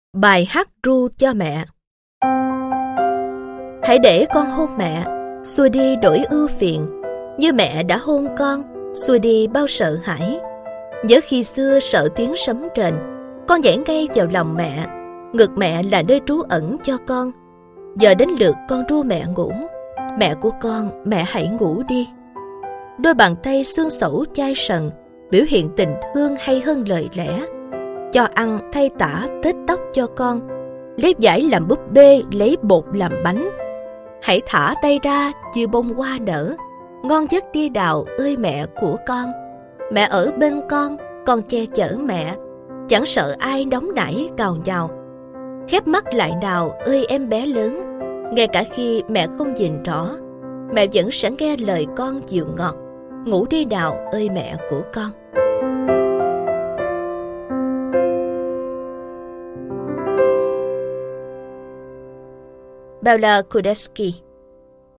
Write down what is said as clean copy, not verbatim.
Bài hát ru cho mẹ. Hãy để con hôn mẹ, xua đi nỗi ưu phiền. Như mẹ đã hôn con, xua đi bao sợ hãi. Nhớ khi xưa sợ tiếng sấm rền, con nhảy ngay vào lòng mẹ. Ngực mẹ là nơi trú ẩn cho con. Giờ đến lượt con ru mẹ ngủ. Mẹ của con, mẹ hãy ngủ đi. Đôi bàn tay xương xẩu chai sần, biểu hiện tình thương hay hơn lời lẽ. Cho ăn thay tả tết tóc cho con, lấy vải làm búp bê, lấy bột làm bánh. Hãy thả tay ra như bông hoa nở, ngon giấc đi đào ơi mẹ của con. Mẹ ở bên con che chở mẹ, chẳng sợ ai nóng nảy cào nhào. Khép mắt lại nào ơi em bé lớn, ngay cả khi mẹ không nhìn rõ, mẹ vẫn sẽ nghe lời con dịu ngọt. Ngủ đi nào ơi mẹ của con. Bella Kudeski.